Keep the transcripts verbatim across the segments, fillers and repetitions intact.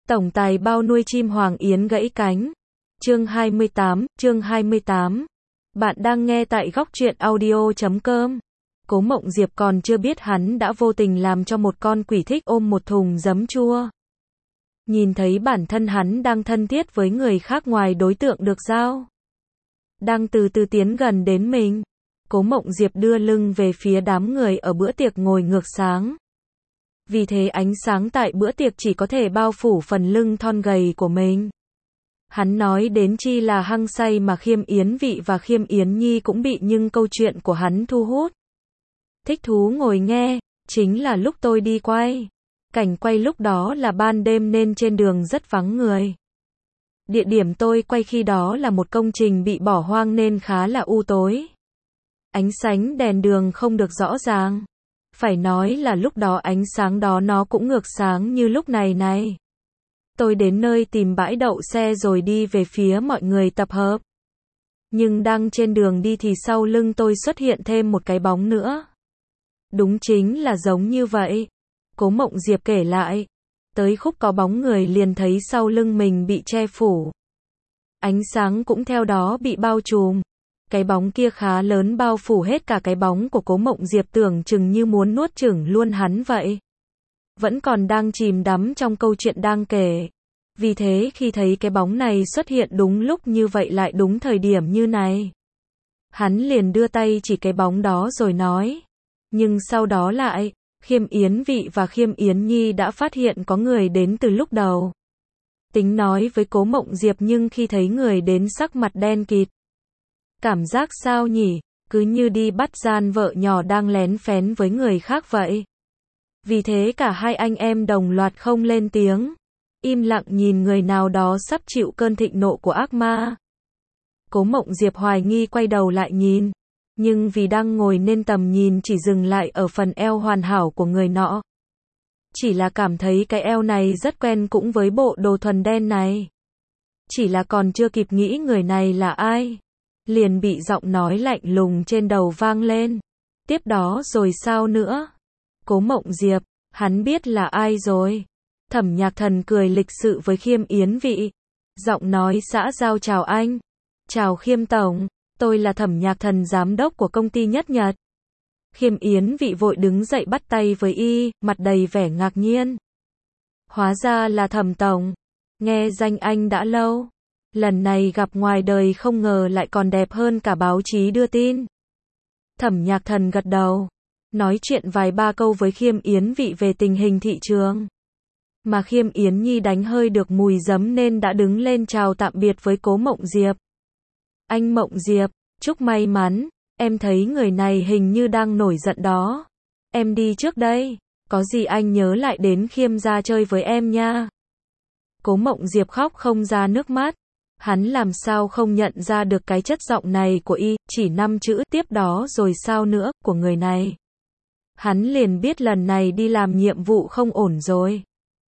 Tổng tài bao nuôi chim hoàng yến gãy cánh. Chương hai mươi tám, chương hai mươi tám. Bạn đang nghe tại góc truyện audio chấm com. Cố Mộng Diệp còn chưa biết hắn đã vô tình làm cho một con quỷ thích ôm một thùng giấm chua. Nhìn thấy bản thân hắn đang thân thiết với người khác ngoài đối tượng được giao. Đang từ từ tiến gần đến mình. Cố Mộng Diệp đưa lưng về phía đám người ở bữa tiệc ngồi ngược sáng. Vì thế ánh sáng tại bữa tiệc chỉ có thể bao phủ phần lưng thon gầy của mình. Hắn nói đến chi là hăng say mà Khiêm Yến Vị và Khiêm Yến Nhi cũng bị nhưng câu chuyện của hắn thu hút. Thích thú ngồi nghe, chính là lúc tôi đi quay. Cảnh quay lúc đó là ban đêm nên trên đường rất vắng người. Địa điểm tôi quay khi đó là một công trình bị bỏ hoang nên khá là u tối. Ánh sáng đèn đường không được rõ ràng. Phải nói là lúc đó ánh sáng đó nó cũng ngược sáng như lúc này này. Tôi đến nơi tìm bãi đậu xe rồi đi về phía mọi người tập hợp. Nhưng đang trên đường đi thì sau lưng tôi xuất hiện thêm một cái bóng nữa. Đúng chính là giống như vậy. Cố Mộng Diệp kể lại. Tới khúc có bóng người liền thấy sau lưng mình bị che phủ. Ánh sáng cũng theo đó bị bao trùm. Cái bóng kia khá lớn bao phủ hết cả cái bóng của Cố Mộng Diệp tưởng chừng như muốn nuốt chửng luôn hắn vậy. Vẫn còn đang chìm đắm trong câu chuyện đang kể. Vì thế khi thấy cái bóng này xuất hiện đúng lúc như vậy lại đúng thời điểm như này. Hắn liền đưa tay chỉ cái bóng đó rồi nói. Nhưng sau đó lại, Khiêm Yến Vị và Khiêm Yến Nhi đã phát hiện có người đến từ lúc đầu. Tính nói với Cố Mộng Diệp nhưng khi thấy người đến sắc mặt đen kịt. Cảm giác sao nhỉ, cứ như đi bắt gian vợ nhỏ đang lén phén với người khác vậy. Vì thế cả hai anh em đồng loạt không lên tiếng. Im lặng nhìn người nào đó sắp chịu cơn thịnh nộ của ác ma. Cố Mộng Diệp hoài nghi quay đầu lại nhìn. Nhưng vì đang ngồi nên tầm nhìn chỉ dừng lại ở phần eo hoàn hảo của người nọ. Chỉ là cảm thấy cái eo này rất quen cũng với bộ đồ thuần đen này. Chỉ là còn chưa kịp nghĩ người này là ai. Liền bị giọng nói lạnh lùng trên đầu vang lên. Tiếp đó rồi sao nữa? Cố Mộng Diệp, hắn biết là ai rồi. Thẩm Nhạc Thần cười lịch sự với Khiêm Yến Vị. Giọng nói xã giao chào anh. Chào Khiêm Tổng, tôi là Thẩm Nhạc Thần giám đốc của công ty Nhất Nhật. Khiêm Yến Vị vội đứng dậy bắt tay với y, mặt đầy vẻ ngạc nhiên. Hóa ra là Thẩm Tổng. Nghe danh anh đã lâu. Lần này gặp ngoài đời không ngờ lại còn đẹp hơn cả báo chí đưa tin. Thẩm Nhạc Thần gật đầu. Nói chuyện vài ba câu với Khiêm Yến Vị về tình hình thị trường. Mà Khiêm Yến Nhi đánh hơi được mùi giấm nên đã đứng lên chào tạm biệt với Cố Mộng Diệp. Anh Mộng Diệp, chúc may mắn, em thấy người này hình như đang nổi giận đó. Em đi trước đây, có gì anh nhớ lại đến Khiêm gia chơi với em nha. Cố Mộng Diệp khóc không ra nước mắt. Hắn làm sao không nhận ra được cái chất giọng này của y, chỉ năm chữ tiếp đó rồi sao nữa, của người này. Hắn liền biết lần này đi làm nhiệm vụ không ổn rồi.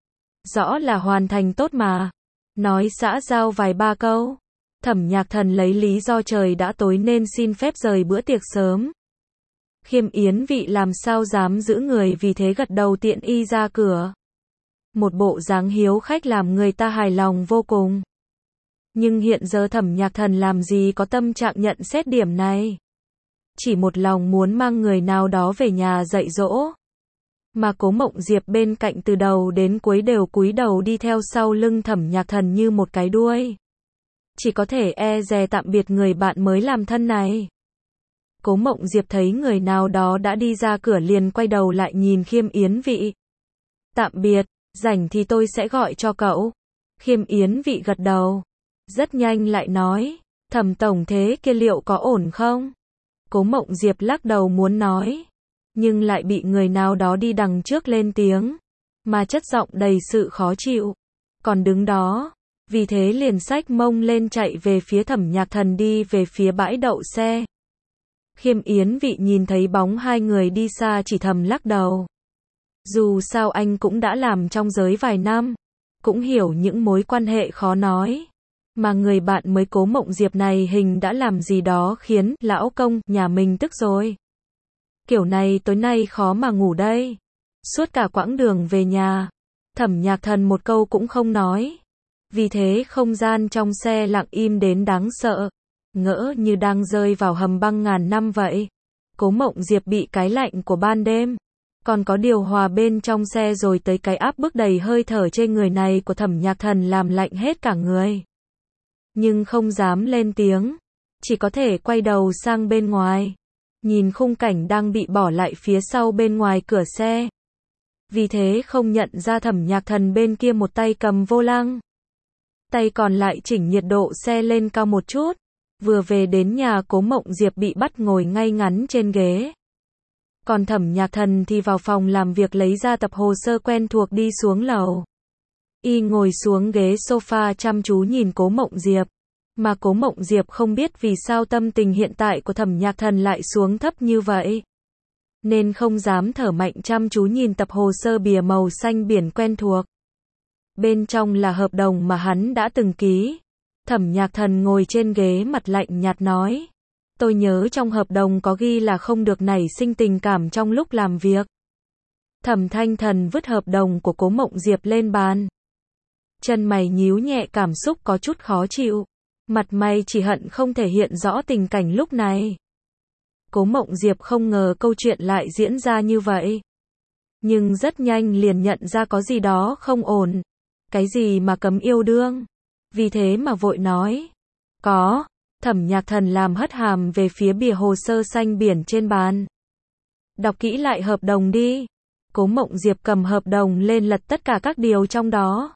Rõ là hoàn thành tốt mà. Nói xã giao vài ba câu. Thẩm Nhạc Thần lấy lý do trời đã tối nên xin phép rời bữa tiệc sớm. Khiêm Yến Vị làm sao dám giữ người vì thế gật đầu tiện y ra cửa. Một bộ dáng hiếu khách làm người ta hài lòng vô cùng. Nhưng hiện giờ Thẩm Nhạc Thần làm gì có tâm trạng nhận xét điểm này. Chỉ một lòng muốn mang người nào đó về nhà dạy dỗ. Mà Cố Mộng Diệp bên cạnh từ đầu đến cuối đều cúi đầu đi theo sau lưng Thẩm Nhạc Thần như một cái đuôi. Chỉ có thể e dè tạm biệt người bạn mới làm thân này. Cố Mộng Diệp thấy người nào đó đã đi ra cửa liền quay đầu lại nhìn Khiêm Yến Vị. Tạm biệt, rảnh thì tôi sẽ gọi cho cậu. Khiêm Yến Vị gật đầu. Rất nhanh lại nói, Thẩm Tổng thế kia liệu có ổn không? Cố Mộng Diệp lắc đầu muốn nói. Nhưng lại bị người nào đó đi đằng trước lên tiếng. Mà chất giọng đầy sự khó chịu. Còn đứng đó. Vì thế liền xách mông lên chạy về phía Thẩm Nhạc Thần đi về phía bãi đậu xe. Khiêm Yến Vị nhìn thấy bóng hai người đi xa chỉ thầm lắc đầu. Dù sao anh cũng đã làm trong giới vài năm. Cũng hiểu những mối quan hệ khó nói. Mà người bạn mới Cố Mộng Diệp này hình đã làm gì đó khiến lão công nhà mình tức rồi. Kiểu này tối nay khó mà ngủ đây. Suốt cả quãng đường về nhà. Thẩm Nhạc Thần một câu cũng không nói. Vì thế không gian trong xe lặng im đến đáng sợ, ngỡ như đang rơi vào hầm băng ngàn năm vậy. Cố Mộng Diệp bị cái lạnh của ban đêm, còn có điều hòa bên trong xe rồi tới cái áp bức đầy hơi thở trên người này của Thẩm Nhạc Thần làm lạnh hết cả người. Nhưng không dám lên tiếng, chỉ có thể quay đầu sang bên ngoài, nhìn khung cảnh đang bị bỏ lại phía sau bên ngoài cửa xe. Vì thế không nhận ra Thẩm Nhạc Thần bên kia một tay cầm vô lăng, tay còn lại chỉnh nhiệt độ xe lên cao một chút. Vừa về đến nhà, Cố Mộng Diệp bị bắt ngồi ngay ngắn trên ghế. Còn Thẩm Nhạc Thần thì vào phòng làm việc lấy ra tập hồ sơ quen thuộc đi xuống lầu. Y ngồi xuống ghế sofa chăm chú nhìn Cố Mộng Diệp. Mà Cố Mộng Diệp không biết vì sao tâm tình hiện tại của Thẩm Nhạc Thần lại xuống thấp như vậy, nên không dám thở mạnh, chăm chú nhìn tập hồ sơ bìa màu xanh biển quen thuộc. Bên trong là hợp đồng mà hắn đã từng ký. Thẩm Nhạc Thần ngồi trên ghế, mặt lạnh nhạt nói: tôi nhớ trong hợp đồng có ghi là không được nảy sinh tình cảm trong lúc làm việc. Thẩm Thanh Thần vứt hợp đồng của Cố Mộng Diệp lên bàn. Chân mày nhíu nhẹ, cảm xúc có chút khó chịu. Mặt mày chỉ hận không thể hiện rõ tình cảnh lúc này. Cố Mộng Diệp không ngờ câu chuyện lại diễn ra như vậy. Nhưng rất nhanh liền nhận ra có gì đó không ổn. Cái gì mà cấm yêu đương? Vì thế mà vội nói: có. Thẩm Nhạc Thần làm hất hàm về phía bìa hồ sơ xanh biển trên bàn. Đọc kỹ lại hợp đồng đi. Cố Mộng Diệp cầm hợp đồng lên lật tất cả các điều trong đó.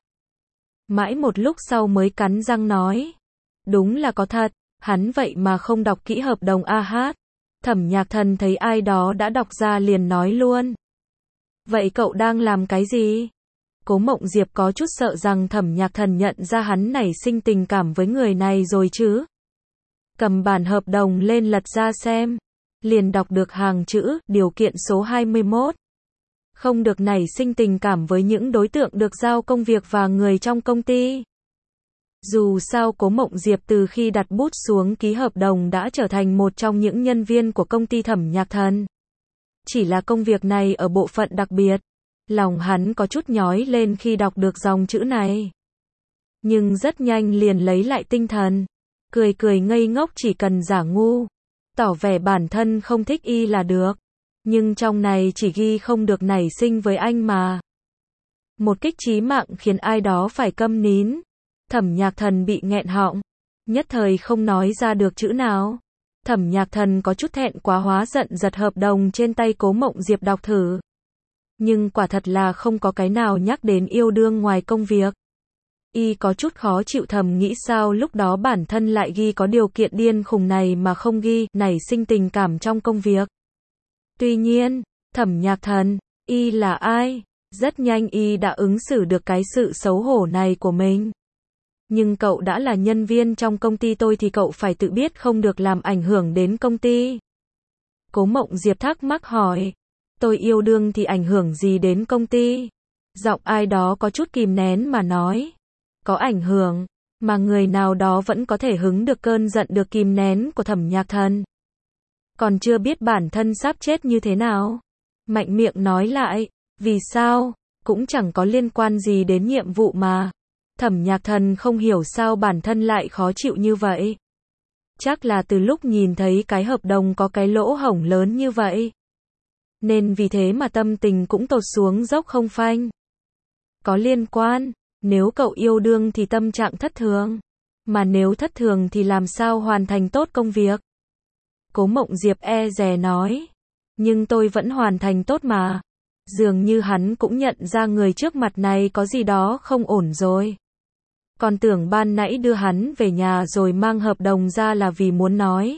Mãi một lúc sau mới cắn răng nói: đúng là có thật, hắn vậy mà không đọc kỹ hợp đồng a hát. Thẩm Nhạc Thần thấy ai đó đã đọc ra liền nói luôn: vậy cậu đang làm cái gì? Cố Mộng Diệp có chút sợ rằng Thẩm Nhạc Thần nhận ra hắn nảy sinh tình cảm với người này rồi chứ. Cầm bản hợp đồng lên lật ra xem, liền đọc được hàng chữ: điều kiện số hai mươi mốt. Không được nảy sinh tình cảm với những đối tượng được giao công việc và người trong công ty. Dù sao Cố Mộng Diệp từ khi đặt bút xuống ký hợp đồng đã trở thành một trong những nhân viên của công ty Thẩm Nhạc Thần. Chỉ là công việc này ở bộ phận đặc biệt. Lòng hắn có chút nhói lên khi đọc được dòng chữ này. Nhưng rất nhanh liền lấy lại tinh thần. Cười cười ngây ngốc, chỉ cần giả ngu, tỏ vẻ bản thân không thích y là được. Nhưng trong này chỉ ghi không được nảy sinh với anh mà. Một kích chí mạng khiến ai đó phải câm nín. Thẩm Nhạc Thần bị nghẹn họng, nhất thời không nói ra được chữ nào. Thẩm Nhạc Thần có chút thẹn quá hóa giận, giật hợp đồng trên tay Cố Mộng Diệp đọc thử. Nhưng quả thật là không có cái nào nhắc đến yêu đương ngoài công việc. Y có chút khó chịu, thầm nghĩ sao lúc đó bản thân lại ghi có điều kiện điên khùng này mà không ghi nảy sinh tình cảm trong công việc. Tuy nhiên, Thẩm Nhạc Thần, y là ai? Rất nhanh y đã ứng xử được cái sự xấu hổ này của mình. Nhưng cậu đã là nhân viên trong công ty tôi thì cậu phải tự biết không được làm ảnh hưởng đến công ty. Cố Mộng Diệp thắc mắc hỏi: tôi yêu đương thì ảnh hưởng gì đến công ty? Giọng ai đó có chút kìm nén mà nói: có ảnh hưởng, mà người nào đó vẫn có thể hứng được cơn giận được kìm nén của Thẩm Nhạc Thần. Còn chưa biết bản thân sắp chết như thế nào. Mạnh miệng nói lại: vì sao? Cũng chẳng có liên quan gì đến nhiệm vụ mà. Thẩm Nhạc Thần không hiểu sao bản thân lại khó chịu như vậy. Chắc là từ lúc nhìn thấy cái hợp đồng có cái lỗ hổng lớn như vậy, nên vì thế mà tâm tình cũng tụt xuống dốc không phanh. Có liên quan, nếu cậu yêu đương thì tâm trạng thất thường. Mà nếu thất thường thì làm sao hoàn thành tốt công việc? Cố Mộng Diệp e dè nói. Nhưng tôi vẫn hoàn thành tốt mà. Dường như hắn cũng nhận ra người trước mặt này có gì đó không ổn rồi. Còn tưởng ban nãy đưa hắn về nhà rồi mang hợp đồng ra là vì muốn nói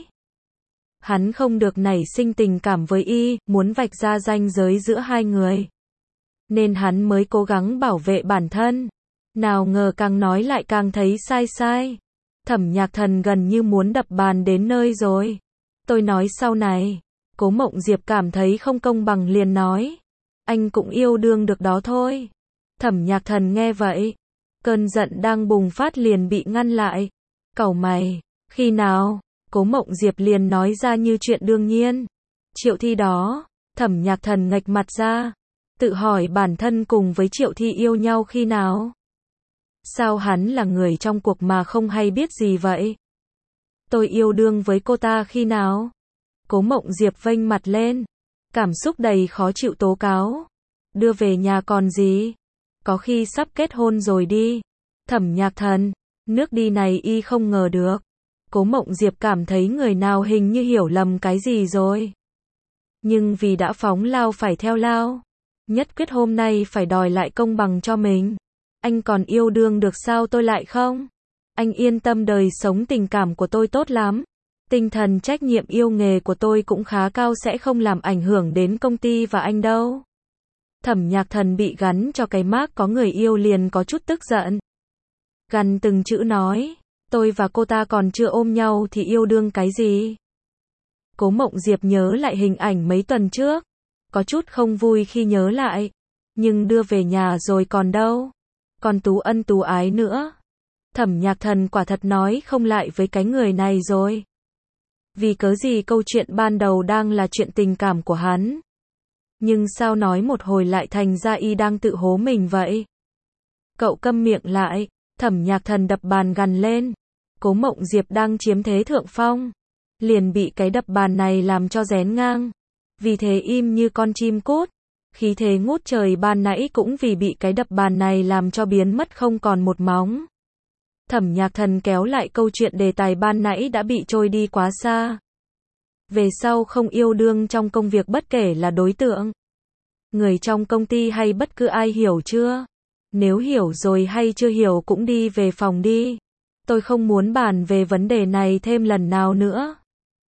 hắn không được nảy sinh tình cảm với y, muốn vạch ra ranh giới giữa hai người. Nên hắn mới cố gắng bảo vệ bản thân. Nào ngờ càng nói lại càng thấy sai sai. Thẩm Nhạc Thần gần như muốn đập bàn đến nơi rồi. Tôi nói sau này. Cố Mộng Diệp cảm thấy không công bằng liền nói: anh cũng yêu đương được đó thôi. Thẩm Nhạc Thần nghe vậy, cơn giận đang bùng phát liền bị ngăn lại. Cẩu mày, khi nào? Cố Mộng Diệp liền nói ra như chuyện đương nhiên. Triệu Thi đó. Thẩm Nhạc Thần nghệch mặt ra. Tự hỏi bản thân cùng với Triệu Thi yêu nhau khi nào? Sao hắn là người trong cuộc mà không hay biết gì vậy? Tôi yêu đương với cô ta khi nào? Cố Mộng Diệp vênh mặt lên, cảm xúc đầy khó chịu tố cáo. Đưa về nhà còn gì? Có khi sắp kết hôn rồi đi. Thẩm Nhạc Thần, nước đi này y không ngờ được. Cố Mộng Diệp cảm thấy người nào hình như hiểu lầm cái gì rồi. Nhưng vì đã phóng lao phải theo lao. Nhất quyết hôm nay phải đòi lại công bằng cho mình. Anh còn yêu đương được sao tôi lại không? Anh yên tâm, đời sống tình cảm của tôi tốt lắm. Tinh thần trách nhiệm yêu nghề của tôi cũng khá cao, sẽ không làm ảnh hưởng đến công ty và anh đâu. Thẩm Nhạc Thần bị gắn cho cái mác có người yêu liền có chút tức giận. Gằn từng chữ nói, tôi và cô ta còn chưa ôm nhau thì yêu đương cái gì? Cố Mộng Diệp nhớ lại hình ảnh mấy tuần trước. Có chút không vui khi nhớ lại. Nhưng đưa về nhà rồi còn đâu. Còn tú ân tú ái nữa. Thẩm Nhạc Thần quả thật nói không lại với cái người này rồi. Vì cớ gì câu chuyện ban đầu đang là chuyện tình cảm của hắn. Nhưng sao nói một hồi lại thành ra y đang tự hố mình vậy? Cậu câm miệng lại. Thẩm Nhạc Thần đập bàn gằn lên. Cố Mộng Diệp đang chiếm thế thượng phong. Liền bị cái đập bàn này làm cho rén ngang. Vì thế im như con chim cút. Khí thế ngút trời ban nãy cũng vì bị cái đập bàn này làm cho biến mất không còn một móng. Thẩm Nhạc Thần kéo lại câu chuyện đề tài ban nãy đã bị trôi đi quá xa. Về sau không yêu đương trong công việc bất kể là đối tượng, người trong công ty hay bất cứ ai, hiểu chưa? Nếu hiểu rồi hay chưa hiểu cũng đi về phòng đi. Tôi không muốn bàn về vấn đề này thêm lần nào nữa.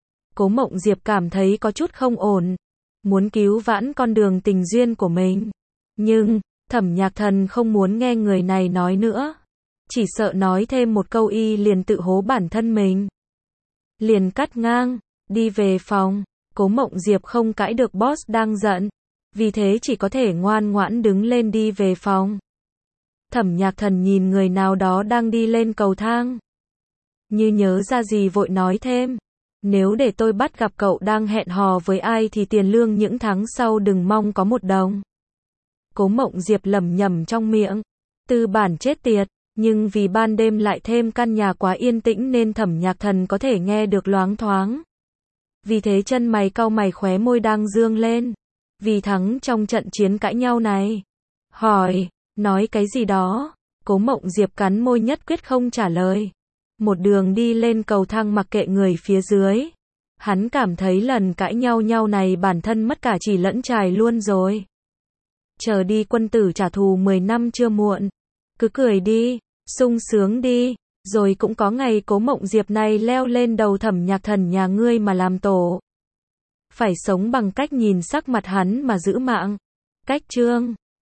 Cố Mộng Diệp cảm thấy có chút không ổn. Muốn cứu vãn con đường tình duyên của mình. Nhưng, Thẩm Nhạc Thần không muốn nghe người này nói nữa. Chỉ sợ nói thêm một câu y liền tự hố bản thân mình. Liền cắt ngang, đi về phòng. Cố Mộng Diệp không cãi được boss đang giận. Vì thế chỉ có thể ngoan ngoãn đứng lên đi về phòng. Thẩm Nhạc Thần nhìn người nào đó đang đi lên cầu thang. Như nhớ ra gì vội nói thêm. Nếu để tôi bắt gặp cậu đang hẹn hò với ai thì tiền lương những tháng sau đừng mong có một đồng. Cố Mộng Diệp lẩm nhẩm trong miệng. Tư bản chết tiệt. Nhưng vì ban đêm lại thêm căn nhà quá yên tĩnh nên Thẩm Nhạc Thần có thể nghe được loáng thoáng. Vì thế chân mày cau mày, khóe môi đang dương lên. Vì thắng trong trận chiến cãi nhau này. Hỏi, nói cái gì đó? Cố Mộng Diệp cắn môi nhất quyết không trả lời. Một đường đi lên cầu thang mặc kệ người phía dưới. Hắn cảm thấy lần cãi nhau nhau này bản thân mất cả chỉ lẫn trài luôn rồi. Chờ đi quân tử trả thù mười năm chưa muộn. Cứ cười đi, sung sướng đi, rồi cũng có ngày Cố Mộng Diệp này leo lên đầu Thẩm Nhạc Thần nhà ngươi mà làm tổ. Phải sống bằng cách nhìn sắc mặt hắn mà giữ mạng. Cách chương